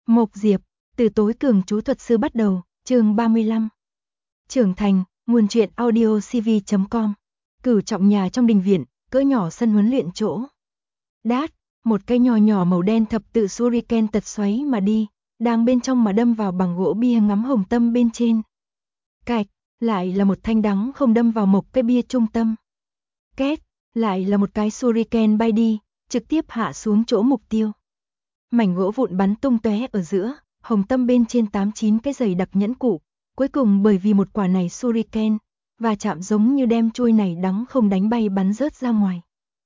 Mộc Diệp, từ tối cường chú thuật sư bắt đầu, chương 35. Trưởng thành, nguồn truyện audio cv.com. Cửu trọng nhà trong đình viện, cỡ nhỏ sân huấn luyện chỗ. Đát, một cây nhỏ nhỏ màu đen thập tự shuriken tật xoáy mà đi, đang bên trong mà đâm vào bằng gỗ bia ngắm hồng tâm bên trên. Cạch, lại là một thanh đắng không đâm vào một cái bia trung tâm. Két, lại là một cái shuriken bay đi, trực tiếp hạ xuống chỗ mục tiêu. Mảnh gỗ vụn bắn tung tóe ở giữa, hồng tâm bên trên 8-9 cái giày đặc nhẫn cụ, cuối cùng bởi vì một quả này shuriken, và chạm giống như đem chuôi này đắng không đánh bay bắn rớt ra ngoài.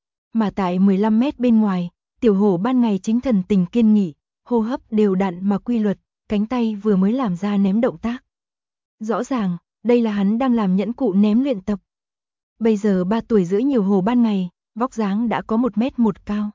Mà tại 15 mét bên ngoài, tiểu hổ ban ngày chính thần tình kiên nghị, hô hấp đều đặn mà quy luật, cánh tay vừa mới làm ra ném động tác. Rõ ràng, đây là hắn đang làm nhẫn cụ ném luyện tập. Bây giờ 3 tuổi rưỡi nhiều hổ ban ngày, vóc dáng đã có 1m1 cao.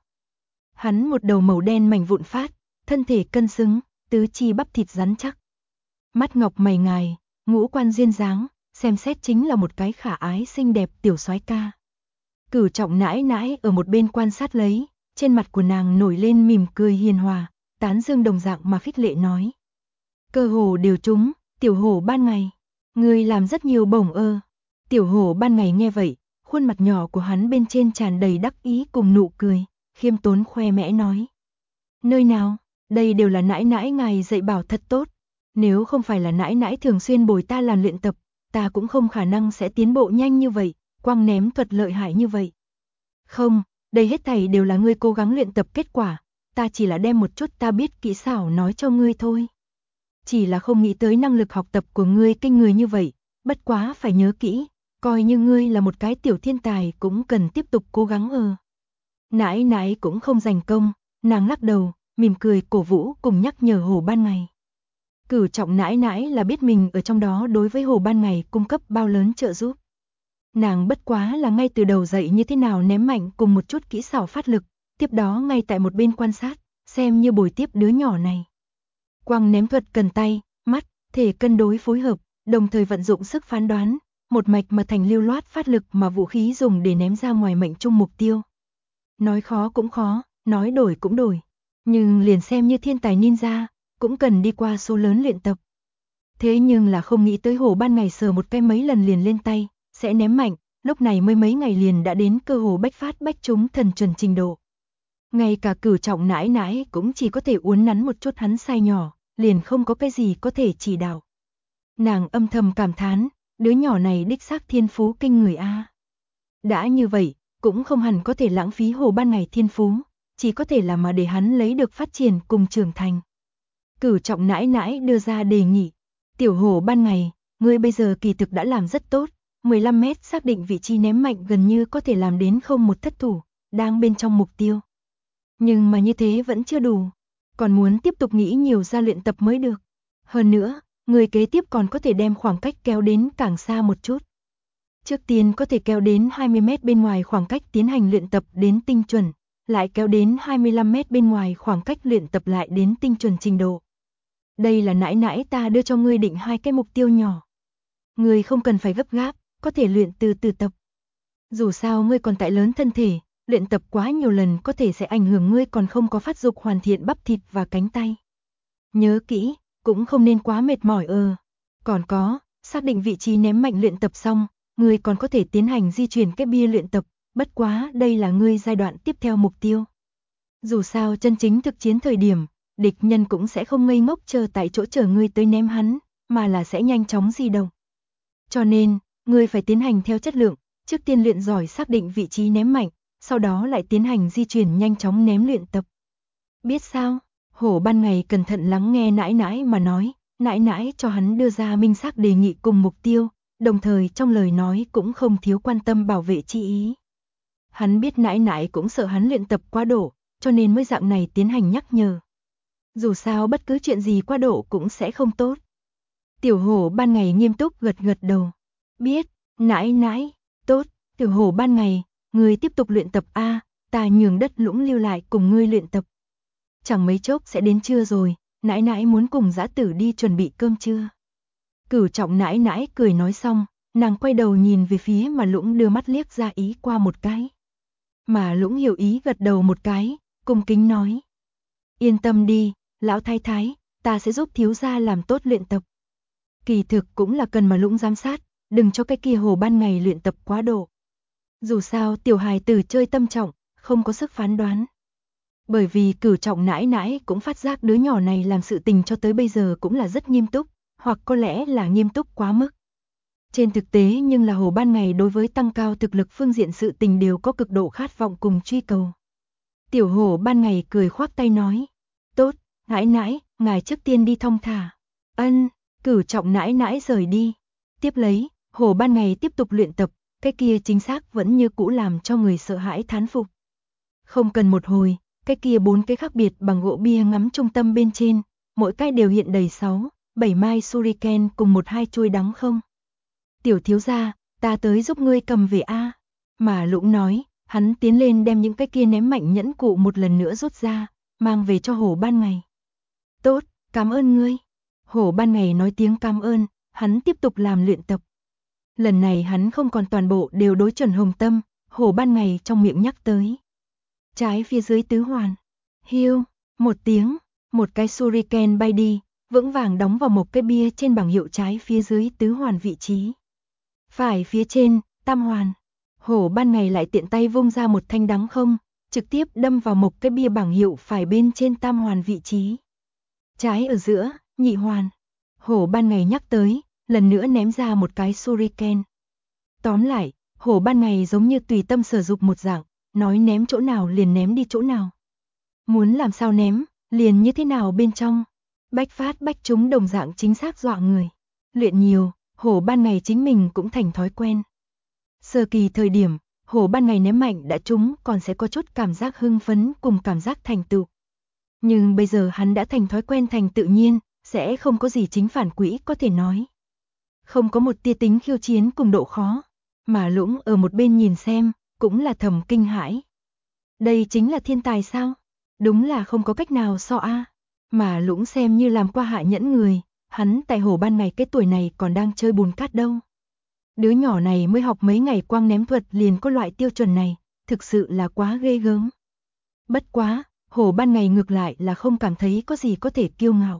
Hắn một đầu màu đen mảnh vụn phát, thân thể cân xứng, tứ chi bắp thịt rắn chắc. Mắt ngọc mày ngài, ngũ quan duyên dáng, xem xét chính là một cái khả ái xinh đẹp tiểu soái ca. Cửu trọng nãi nãi ở một bên quan sát lấy, trên mặt của nàng nổi lên mỉm cười hiền hòa, tán dương đồng dạng mà khích lệ nói. Cơ hồ đều trúng, tiểu hổ ban ngày, ngươi làm rất nhiều bổng ơ. Tiểu hổ ban ngày nghe vậy, khuôn mặt nhỏ của hắn bên trên tràn đầy đắc ý cùng nụ cười, khiêm tốn khoe mẽ nói. Nơi nào, đây đều là nãi nãi ngài dạy bảo thật tốt. Nếu không phải là nãi nãi thường xuyên bồi ta làm luyện tập, ta cũng không khả năng sẽ tiến bộ nhanh như vậy, quăng ném thuật lợi hại như vậy. Không, đây hết thảy đều là ngươi cố gắng luyện tập kết quả, ta chỉ là đem một chút ta biết kỹ xảo nói cho ngươi thôi. Chỉ là không nghĩ tới năng lực học tập của ngươi kinh người như vậy, bất quá phải nhớ kỹ, coi như ngươi là một cái tiểu thiên tài cũng cần tiếp tục cố gắng. Nãi nãi cũng không giành công, nàng lắc đầu, mỉm cười cổ vũ cùng nhắc nhở hổ ban ngày. Cửu trọng nãi nãi là biết mình ở trong đó đối với hổ ban ngày cung cấp bao lớn trợ giúp. Nàng bất quá là ngay từ đầu dạy như thế nào ném mạnh cùng một chút kỹ xảo phát lực, tiếp đó ngay tại một bên quan sát, xem như bồi tiếp đứa nhỏ này. Quăng ném thuật cần tay, mắt, thể cân đối phối hợp, đồng thời vận dụng sức phán đoán, một mạch mà thành lưu loát phát lực mà vũ khí dùng để ném ra ngoài mệnh trung mục tiêu. Nói khó cũng khó, nói đổi cũng đổi, nhưng liền xem như thiên tài ninja, cũng cần đi qua số lớn luyện tập. Thế nhưng là không nghĩ tới hổ ban ngày sờ một cái mấy lần liền lên tay, sẽ ném mạnh, lúc này mới mấy ngày liền đã đến cơ hồ bách phát bách trúng thần chuẩn trình độ. Ngay cả cửu trọng nãi nãi cũng chỉ có thể uốn nắn một chút hắn sai nhỏ, liền không có cái gì có thể chỉ đạo. Nàng âm thầm cảm thán, đứa nhỏ này đích xác thiên phú kinh người a. Đã như vậy, cũng không hẳn có thể lãng phí hổ ban ngày thiên phú, chỉ có thể là mà để hắn lấy được phát triển cùng trưởng thành. Cửu trọng nãi nãi đưa ra đề nghị, tiểu hổ ban ngày, ngươi bây giờ kỳ thực đã làm rất tốt, 15 mét xác định vị trí ném mạnh gần như có thể làm đến không một thất thủ, đang bên trong mục tiêu. Nhưng mà như thế vẫn chưa đủ, còn muốn tiếp tục nghĩ nhiều ra luyện tập mới được. Hơn nữa, người kế tiếp còn có thể đem khoảng cách kéo đến càng xa một chút. Trước tiên có thể kéo đến 20 mét bên ngoài khoảng cách tiến hành luyện tập đến tinh chuẩn, lại kéo đến 25 mét bên ngoài khoảng cách luyện tập lại đến tinh chuẩn trình độ. Đây là nãi nãi ta đưa cho ngươi định 2 cái mục tiêu nhỏ. Ngươi không cần phải gấp gáp, có thể luyện từ từ tập. Dù sao ngươi còn tại lớn thân thể, luyện tập quá nhiều lần có thể sẽ ảnh hưởng ngươi còn không có phát dục hoàn thiện bắp thịt và cánh tay. Nhớ kỹ, cũng không nên quá mệt mỏi. Còn có, xác định vị trí ném mạnh luyện tập xong, ngươi còn có thể tiến hành di chuyển cái bia luyện tập, bất quá đây là ngươi giai đoạn tiếp theo mục tiêu. Dù sao chân chính thực chiến thời điểm, địch nhân cũng sẽ không ngây ngốc chờ tại chỗ chờ ngươi tới ném hắn, mà là sẽ nhanh chóng di động. Cho nên, ngươi phải tiến hành theo chất lượng, trước tiên luyện giỏi xác định vị trí ném mạnh, sau đó lại tiến hành di chuyển nhanh chóng ném luyện tập. Biết sao? Hổ ban ngày cẩn thận lắng nghe nãi nãi mà nói, nãi nãi cho hắn đưa ra minh xác đề nghị cùng mục tiêu, đồng thời trong lời nói cũng không thiếu quan tâm bảo vệ chi ý. Hắn biết nãi nãi cũng sợ hắn luyện tập quá độ, cho nên mới dạng này tiến hành nhắc nhở. Dù sao bất cứ chuyện gì quá độ cũng sẽ không tốt. Tiểu hổ ban ngày nghiêm túc gật gật đầu. Biết, nãi nãi, tốt, tiểu hổ ban ngày, ngươi tiếp tục luyện tập a, ta nhường đất lũng lưu lại cùng ngươi luyện tập. Chẳng mấy chốc sẽ đến trưa rồi, nãi nãi muốn cùng dã tử đi chuẩn bị cơm trưa. Cửu trọng nãi nãi cười nói xong, nàng quay đầu nhìn về phía mà lũng đưa mắt liếc ra ý qua một cái. Mà lũng hiểu ý gật đầu một cái, cung kính nói. Yên tâm đi, lão thái thái, ta sẽ giúp thiếu gia làm tốt luyện tập. Kỳ thực cũng là cần mà Lũng giám sát, đừng cho cái kia Hồ ban ngày luyện tập quá độ. Dù sao tiểu hài tử chơi tâm trọng, không có sức phán đoán. Bởi vì Cửu Trọng nãi nãi cũng phát giác đứa nhỏ này làm sự tình cho tới bây giờ cũng là rất nghiêm túc, hoặc có lẽ là nghiêm túc quá mức. Trên thực tế nhưng là Hồ ban ngày đối với tăng cao thực lực phương diện sự tình đều có cực độ khát vọng cùng truy cầu. Tiểu Hồ ban ngày cười khoác tay nói, tốt, nãi nãi, ngài trước tiên đi thong thả. Ân, Cửu Trọng nãi nãi rời đi. Tiếp lấy, Hồ ban ngày tiếp tục luyện tập, cái kia chính xác vẫn như cũ làm cho người sợ hãi thán phục. Không cần một hồi, cái kia 4 cái khác biệt bằng gỗ bia ngắm trung tâm bên trên, mỗi cái đều hiện đầy 6, 7 mai shuriken cùng 1-2 chuôi đắng không. Tiểu thiếu gia, ta tới giúp ngươi cầm về a. Mà Lũng nói, hắn tiến lên đem những cái kia ném mạnh nhẫn cụ một lần nữa rút ra, mang về cho Hồ ban ngày. Tốt, cảm ơn ngươi. Hồ ban ngày nói tiếng cảm ơn, hắn tiếp tục làm luyện tập. Lần này hắn không còn toàn bộ đều đối chuẩn Hồng Tâm, Hồ ban ngày trong miệng nhắc tới. Trái phía dưới tứ hoàn. Hiu, một tiếng, một cái shuriken bay đi, vững vàng đóng vào một cái bia trên bảng hiệu trái phía dưới tứ hoàn vị trí. Phải phía trên, tam hoàn. Hổ ban ngày lại tiện tay vung ra một thanh đắng không, trực tiếp đâm vào một cái bia bảng hiệu phải bên trên tam hoàn vị trí. Trái ở giữa, nhị hoàn. Hổ ban ngày nhắc tới, lần nữa ném ra một cái shuriken. Tóm lại, Hổ ban ngày giống như tùy tâm sở dục một dạng, nói ném chỗ nào liền ném đi chỗ nào. Muốn làm sao ném, liền như thế nào bên trong. Bách phát bách trúng đồng dạng chính xác dọa người. Luyện nhiều, Hổ ban ngày chính mình cũng thành thói quen. Sơ kỳ thời điểm, Hổ ban ngày ném mạnh đã trúng còn sẽ có chút cảm giác hưng phấn cùng cảm giác thành tựu. Nhưng bây giờ hắn đã thành thói quen thành tự nhiên, sẽ không có gì chính phản quỹ có thể nói. Không có một tia tính khiêu chiến cùng độ khó, mà Lũng ở một bên nhìn xem, cũng là thầm kinh hãi. Đây chính là thiên tài sao? Đúng là không có cách nào so a. Mà Lũng xem như làm qua hạ nhẫn người, hắn tại Hổ ban ngày cái tuổi này còn đang chơi bùn cát đâu. Đứa nhỏ này mới học mấy ngày quang ném thuật liền có loại tiêu chuẩn này, thực sự là quá ghê gớm. Bất quá, Hổ ban ngày ngược lại là không cảm thấy có gì có thể kiêu ngạo.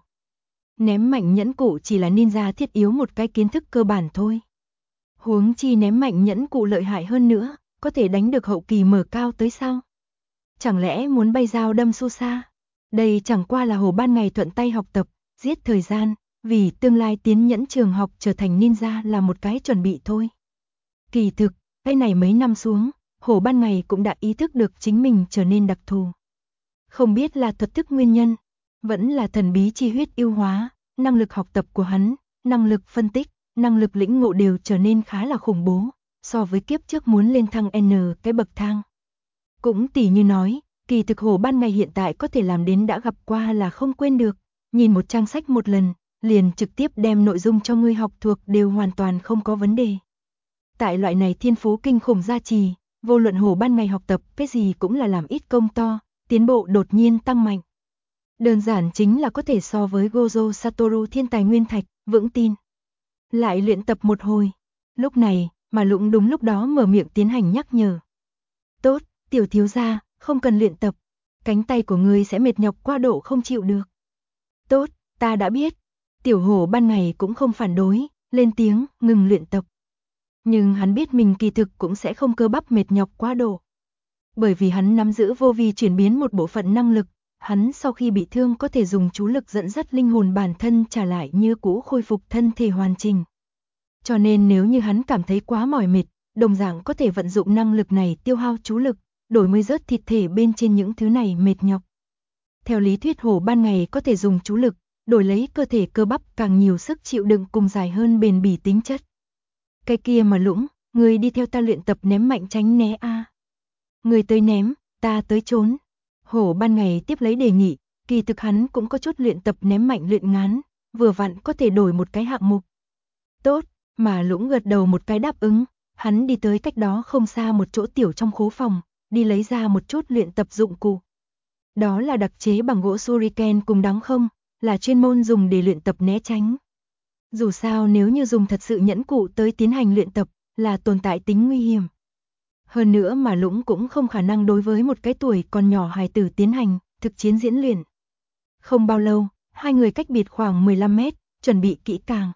Ném mạnh nhẫn cụ chỉ là ninja thiết yếu một cái kiến thức cơ bản thôi. Huống chi ném mạnh nhẫn cụ lợi hại hơn nữa, có thể đánh được hậu kỳ mở cao tới sao? Chẳng lẽ muốn bay dao đâm su sa? Đây chẳng qua là Hổ ban ngày thuận tay học tập, giết thời gian, vì tương lai tiến nhẫn trường học trở thành ninja là một cái chuẩn bị thôi. Kỳ thực, cái này mấy năm xuống, Hổ ban ngày cũng đã ý thức được chính mình trở nên đặc thù. Không biết là thuật thức nguyên nhân, vẫn là thần bí chi huyết yêu hóa, năng lực học tập của hắn, năng lực phân tích, năng lực lĩnh ngộ đều trở nên khá là khủng bố, so với kiếp trước muốn lên thăng N cái bậc thang. Cũng tỉ như nói, kỳ thực Hổ ban ngày hiện tại có thể làm đến đã gặp qua là không quên được, nhìn một trang sách một lần, liền trực tiếp đem nội dung cho ngươi học thuộc đều hoàn toàn không có vấn đề. Tại loại này thiên phú kinh khủng gia trì, vô luận Hổ ban ngày học tập cái gì cũng là làm ít công to, tiến bộ đột nhiên tăng mạnh. Đơn giản chính là có thể so với Gojo Satoru thiên tài nguyên thạch, vững tin. Lại luyện tập một hồi. Lúc này, mà Lũng đúng lúc đó mở miệng tiến hành nhắc nhở. Tốt, tiểu thiếu gia, không cần luyện tập. Cánh tay của ngươi sẽ mệt nhọc qua độ không chịu được. Tốt, ta đã biết. Tiểu Hổ ban ngày cũng không phản đối, lên tiếng, ngừng luyện tập. Nhưng hắn biết mình kỳ thực cũng sẽ không cơ bắp mệt nhọc quá độ. Bởi vì hắn nắm giữ vô vi chuyển biến một bộ phận năng lực, hắn sau khi bị thương có thể dùng chú lực dẫn dắt linh hồn bản thân trả lại như cũ khôi phục thân thể hoàn chỉnh. Cho nên nếu như hắn cảm thấy quá mỏi mệt, đồng dạng có thể vận dụng năng lực này tiêu hao chú lực, đổi mới rớt thịt thể bên trên những thứ này mệt nhọc. Theo lý thuyết Hổ ban ngày có thể dùng chú lực, đổi lấy cơ thể cơ bắp càng nhiều sức chịu đựng cùng dài hơn bền bỉ tính chất. Cái kia mà Lũng, người đi theo ta luyện tập ném mạnh tránh né a. Người tới ném, ta tới trốn. Hổ ban ngày tiếp lấy đề nghị, kỳ thực hắn cũng có chút luyện tập ném mạnh luyện ngắn, vừa vặn có thể đổi một cái hạng mục. Tốt, mà Lũng gật đầu một cái đáp ứng, hắn đi tới cách đó không xa một chỗ tiểu trong khố phòng, đi lấy ra một chút luyện tập dụng cụ. Đó là đặc chế bằng gỗ shuriken cùng đắng không, là chuyên môn dùng để luyện tập né tránh. Dù sao nếu như dùng thật sự nhẫn cụ tới tiến hành luyện tập, là tồn tại tính nguy hiểm. Hơn nữa mà Lũng cũng không khả năng đối với một cái tuổi còn nhỏ hài tử tiến hành thực chiến diễn luyện. Không bao lâu, hai người cách biệt khoảng 15 mét, chuẩn bị kỹ càng.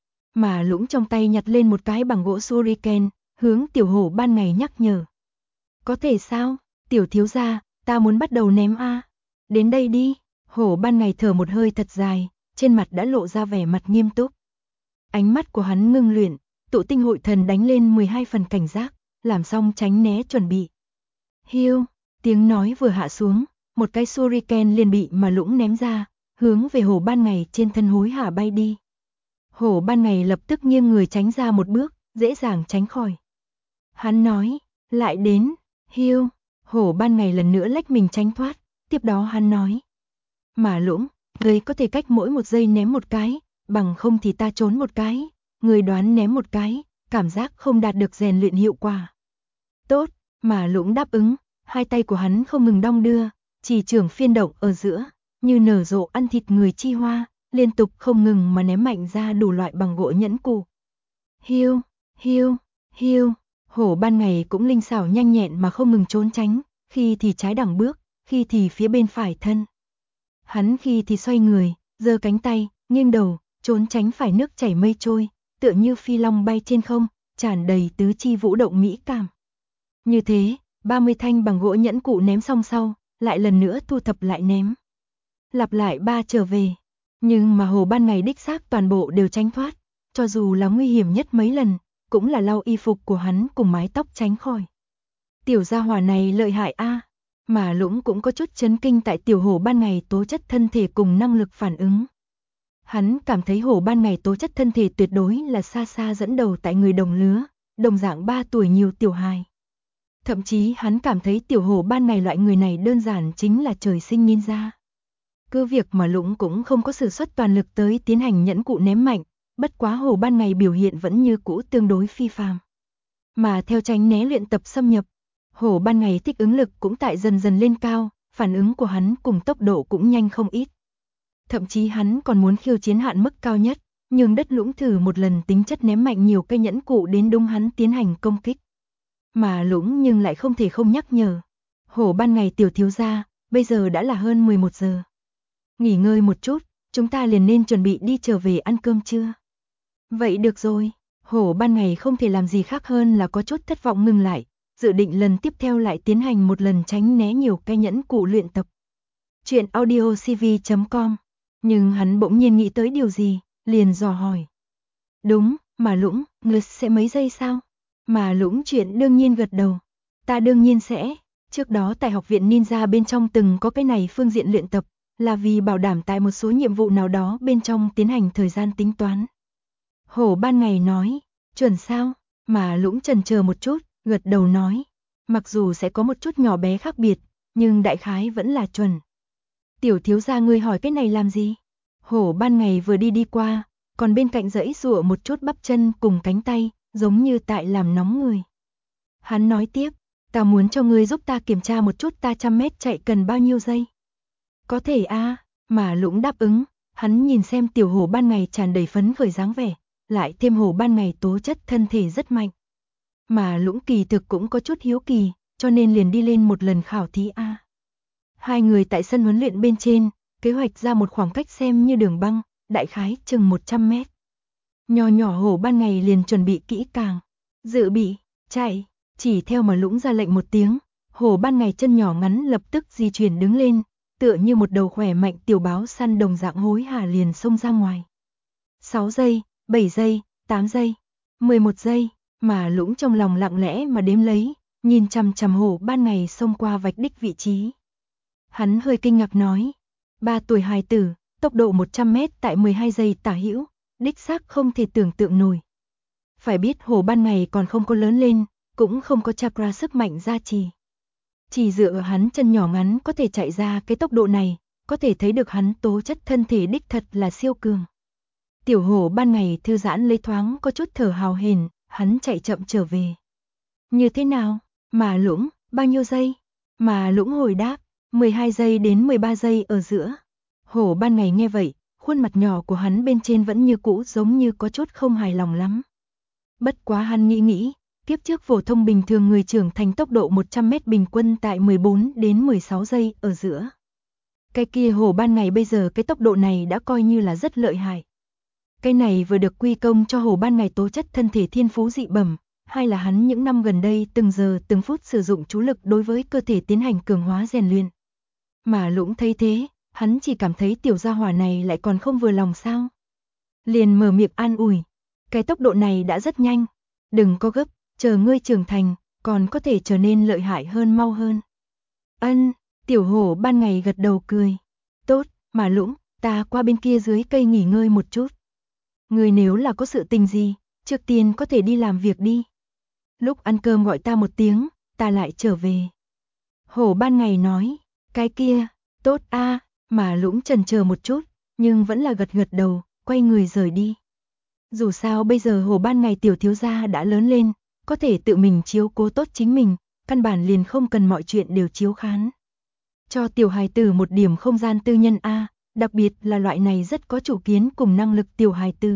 Mà Lũng trong tay nhặt lên một cái bằng gỗ shuriken, hướng tiểu hổ ban ngày nhắc nhở. Có thể sao, tiểu thiếu gia, ta muốn bắt đầu ném a. Đến đây đi, hổ ban ngày thở một hơi thật dài, trên mặt đã lộ ra vẻ mặt nghiêm túc. Ánh mắt của hắn ngưng luyện, tụ tinh hội thần đánh lên 12 phần cảnh giác, làm xong tránh né chuẩn bị. Hiu, tiếng nói vừa hạ xuống, một cái shuriken liền bị mà Lũng ném ra, hướng về hổ ban ngày trên thân hối hả bay đi. Hổ ban ngày lập tức nghiêng người tránh ra một bước, dễ dàng tránh khỏi. Hắn nói, lại đến, hiu, hổ ban ngày lần nữa lách mình tránh thoát, tiếp đó hắn nói. Mà Lũng, ngươi có thể cách mỗi một giây ném một cái, bằng không thì ta trốn một cái, ngươi đoán ném một cái, cảm giác không đạt được rèn luyện hiệu quả. Tốt, mà Lũng đáp ứng, hai tay của hắn không ngừng đong đưa, chỉ trưởng phiên động ở giữa, như nở rộ ăn thịt người chi hoa, liên tục không ngừng mà ném mạnh ra đủ loại bằng gỗ nhẫn cụ. Hiu, hiu, hiu, hổ ban ngày cũng linh xảo nhanh nhẹn mà không ngừng trốn tránh, khi thì trái đẳng bước, khi thì phía bên phải thân. Hắn khi thì xoay người, giơ cánh tay, nghiêng đầu, trốn tránh phải nước chảy mây trôi, tựa như phi long bay trên không, tràn đầy tứ chi vũ động mỹ cảm. Như thế, 30 thanh bằng gỗ nhẫn cụ ném xong sau, lại lần nữa thu thập lại ném. Lặp lại 3 trở về. Nhưng mà hổ ban ngày đích xác toàn bộ đều tránh thoát, cho dù là nguy hiểm nhất mấy lần, cũng là lau y phục của hắn cùng mái tóc tránh khỏi. Tiểu gia hỏa này lợi hại a. Mà Lũng cũng có chút chấn kinh tại tiểu hổ ban ngày tố chất thân thể cùng năng lực phản ứng. Hắn cảm thấy hổ ban ngày tố chất thân thể tuyệt đối là xa xa dẫn đầu tại người đồng lứa, đồng dạng 3 tuổi nhiều tiểu hài. Thậm chí hắn cảm thấy tiểu hổ ban ngày loại người này đơn giản chính là trời sinh ninja. Cứ việc mà Lũng cũng không có sử xuất toàn lực tới tiến hành nhẫn cụ ném mạnh, bất quá hổ ban ngày biểu hiện vẫn như cũ tương đối phi phàm. Mà theo tránh né luyện tập xâm nhập, hổ ban ngày thích ứng lực cũng tại dần dần lên cao, phản ứng của hắn cùng tốc độ cũng nhanh không ít. Thậm chí hắn còn muốn khiêu chiến hạn mức cao nhất, nhưng đất Lũng thử một lần tính chất ném mạnh nhiều cây nhẫn cụ đến đúng hắn tiến hành công kích. Mà Lũng nhưng lại không thể không nhắc nhở. Hổ ban ngày tiểu thiếu gia, bây giờ đã là hơn 11 giờ. Nghỉ ngơi một chút, chúng ta liền nên chuẩn bị đi trở về ăn cơm trưa. Vậy được rồi, hổ ban ngày không thể làm gì khác hơn là có chút thất vọng ngừng lại, dự định lần tiếp theo lại tiến hành một lần tránh né nhiều cây nhẫn cụ luyện tập. Chuyện audiocv.com. Nhưng hắn bỗng nhiên nghĩ tới điều gì, liền dò hỏi. Đúng, mà Lũng, ngươi sẽ mấy giây sao? Mà Lũng chuyện đương nhiên gật đầu. Ta đương nhiên sẽ, trước đó tại học viện ninja bên trong từng có cái này phương diện luyện tập, là vì bảo đảm tại một số nhiệm vụ nào đó bên trong tiến hành thời gian tính toán. Hổ ban ngày nói, chuẩn sao? Mà Lũng chần chờ một chút, gật đầu nói. Mặc dù sẽ có một chút nhỏ bé khác biệt, nhưng đại khái vẫn là chuẩn. Tiểu thiếu gia ngươi hỏi cái này làm gì? Hổ ban ngày vừa đi qua, còn bên cạnh giãy giụa một chút bắp chân cùng cánh tay, giống như tại làm nóng người. Hắn nói tiếp, ta muốn cho ngươi giúp ta kiểm tra một chút ta 100 mét chạy cần bao nhiêu giây. Có thể a, mà Lũng đáp ứng, hắn nhìn xem tiểu hổ ban ngày tràn đầy phấn khởi dáng vẻ, lại thêm hổ ban ngày tố chất thân thể rất mạnh. Mà Lũng kỳ thực cũng có chút hiếu kỳ, cho nên liền đi lên một lần khảo thí a. Hai người tại sân huấn luyện bên trên, kế hoạch ra một khoảng cách xem như đường băng, đại khái chừng 100 mét. Nhỏ nhỏ hổ ban ngày liền chuẩn bị kỹ càng, dự bị, chạy, chỉ theo mà Lũng ra lệnh một tiếng, hổ ban ngày chân nhỏ ngắn lập tức di chuyển đứng lên, tựa như một đầu khỏe mạnh tiểu báo săn đồng dạng hối hả liền xông ra ngoài. 6 giây, 7 giây, 8 giây, 11 giây, mà Lũng trong lòng lặng lẽ mà đếm lấy, nhìn chằm chằm hổ ban ngày xông qua vạch đích vị trí. Hắn hơi kinh ngạc nói, 3 tuổi hài tử, tốc độ 100 mét tại 12 giây tả hữu, đích xác không thể tưởng tượng nổi. Phải biết hổ ban ngày còn không có lớn lên, cũng không có chakra sức mạnh gia trì. Chỉ dựa ở hắn chân nhỏ ngắn có thể chạy ra cái tốc độ này, có thể thấy được hắn tố chất thân thể đích thật là siêu cường. Tiểu hổ ban ngày thư giãn lấy thoáng có chút thở hào hển, hắn chạy chậm trở về. Như thế nào? Mà Lũng, bao nhiêu giây? Mà Lũng hồi đáp, 12 giây đến 13 giây ở giữa. Hổ ban ngày nghe vậy, khuôn mặt nhỏ của hắn bên trên vẫn như cũ giống như có chút không hài lòng lắm. Bất quá hắn nghĩ, kiếp trước phổ thông bình thường người trưởng thành tốc độ 100 mét bình quân tại 14 đến 16 giây ở giữa. Cái kia hổ ban ngày bây giờ cái tốc độ này đã coi như là rất lợi hại. Cái này vừa được quy công cho hổ ban ngày tố chất thân thể thiên phú dị bẩm, hay là hắn những năm gần đây từng giờ từng phút sử dụng chú lực đối với cơ thể tiến hành cường hóa rèn luyện. Mà Lũng thấy thế, hắn chỉ cảm thấy tiểu gia hỏa này lại còn không vừa lòng sao. Liền mở miệng an ủi, cái tốc độ này đã rất nhanh, đừng có gấp, chờ ngươi trưởng thành, còn có thể trở nên lợi hại hơn mau hơn. Ân, tiểu hổ ban ngày gật đầu cười. Tốt, mà Lũng, ta qua bên kia dưới cây nghỉ ngơi một chút. Ngươi nếu là có sự tình gì, trước tiên có thể đi làm việc đi. Lúc ăn cơm gọi ta một tiếng, ta lại trở về. Hổ ban ngày nói, cái kia, tốt a, mà Lũng chần chờ một chút, nhưng vẫn là gật gật đầu, quay người rời đi. Dù sao bây giờ hổ ban ngày tiểu thiếu gia đã lớn lên, có thể tự mình chiếu cố tốt chính mình, căn bản liền không cần mọi chuyện đều chiếu khán. Cho tiểu hài tử một điểm không gian tư nhân a, đặc biệt là loại này rất có chủ kiến cùng năng lực tiểu hài tử.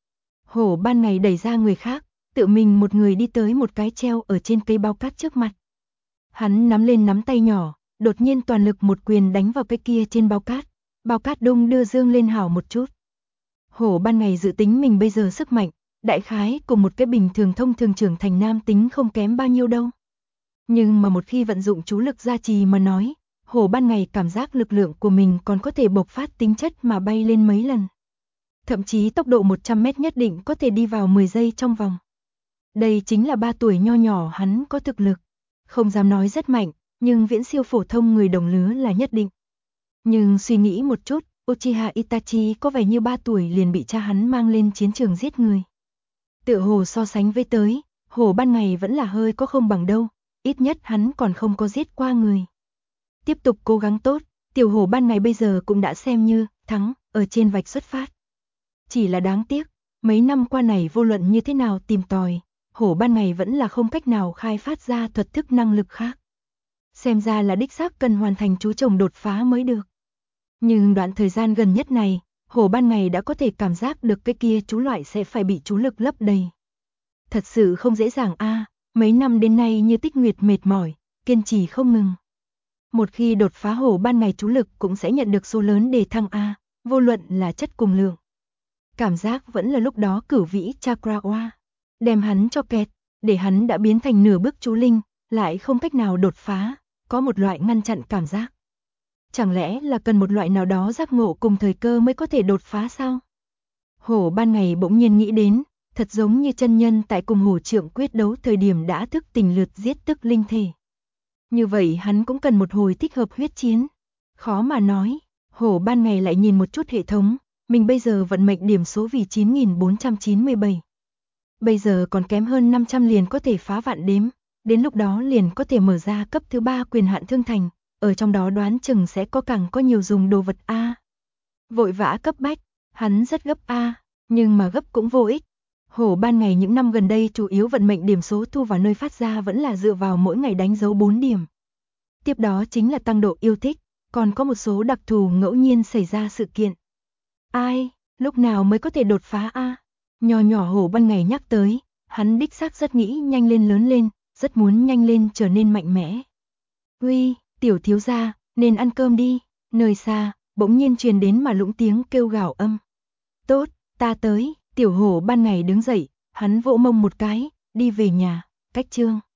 Hổ ban ngày đẩy ra người khác, tự mình một người đi tới một cái treo ở trên cây bao cát trước mặt. Hắn nắm lên nắm tay nhỏ, đột nhiên toàn lực một quyền đánh vào cái kia trên bao cát đung đưa dương lên hào một chút. Hổ ban ngày dự tính mình bây giờ sức mạnh, đại khái cùng một cái bình thường thông thường trưởng thành nam tính không kém bao nhiêu đâu. Nhưng mà một khi vận dụng chú lực gia trì mà nói, hổ ban ngày cảm giác lực lượng của mình còn có thể bộc phát tính chất mà bay lên mấy lần. Thậm chí tốc độ 100 mét nhất định có thể đi vào 10 giây trong vòng. Đây chính là 3 tuổi nho nhỏ hắn có thực lực. Không dám nói rất mạnh, nhưng viễn siêu phổ thông người đồng lứa là nhất định. Nhưng suy nghĩ một chút, Uchiha Itachi có vẻ như 3 tuổi liền bị cha hắn mang lên chiến trường giết người. Tựa hồ so sánh với tới, hổ ban ngày vẫn là hơi có không bằng đâu, ít nhất hắn còn không có giết qua người. Tiếp tục cố gắng tốt, tiểu hổ ban ngày bây giờ cũng đã xem như thắng ở trên vạch xuất phát. Chỉ là đáng tiếc, mấy năm qua này vô luận như thế nào tìm tòi, hổ ban ngày vẫn là không cách nào khai phát ra thuật thức năng lực khác. Xem ra là đích xác cần hoàn thành chú chồng đột phá mới được. Nhưng đoạn thời gian gần nhất này, hổ ban ngày đã có thể cảm giác được cái kia chú loại sẽ phải bị chú lực lấp đầy. Thật sự không dễ dàng a, mấy năm đến nay như tích nguyệt mệt mỏi, kiên trì không ngừng. Một khi đột phá hổ ban ngày chú lực cũng sẽ nhận được số lớn đề thăng a, vô luận là chất cùng lượng. Cảm giác vẫn là lúc đó cửu vĩ chakra oa, đem hắn cho kẹt, để hắn đã biến thành nửa bước chú linh, lại không cách nào đột phá, có một loại ngăn chặn cảm giác. Chẳng lẽ là cần một loại nào đó giác ngộ cùng thời cơ mới có thể đột phá sao? Hổ ban ngày bỗng nhiên nghĩ đến, thật giống như chân nhân tại cùng hổ trượng quyết đấu thời điểm đã thức tỉnh lượt giết tức linh thể. Như vậy hắn cũng cần một hồi thích hợp huyết chiến. Khó mà nói, hổ ban ngày lại nhìn một chút hệ thống, mình bây giờ vận mệnh điểm số vì 9497. Bây giờ còn kém hơn 500 liền có thể phá vạn đếm, đến lúc đó liền có thể mở ra cấp thứ 3 quyền hạn thương thành, ở trong đó đoán chừng sẽ càng có nhiều dùng đồ vật a. Vội vã cấp bách, hắn rất gấp a, nhưng mà gấp cũng vô ích. Hổ ban ngày những năm gần đây chủ yếu vận mệnh điểm số thu vào nơi phát ra vẫn là dựa vào mỗi ngày đánh dấu 4 điểm. Tiếp đó chính là tăng độ yêu thích, còn có một số đặc thù ngẫu nhiên xảy ra sự kiện. Ai, lúc nào mới có thể đột phá a? Nhỏ nhỏ hổ ban ngày nhắc tới, hắn đích xác rất nghĩ nhanh lên lớn lên, rất muốn nhanh lên trở nên mạnh mẽ. Uy, tiểu thiếu gia, nên ăn cơm đi. Nơi xa, bỗng nhiên truyền đến mà Lũng tiếng kêu gào âm. Tốt, ta tới. Tiểu hổ ban ngày đứng dậy, hắn vỗ mông một cái, đi về nhà, cách chương.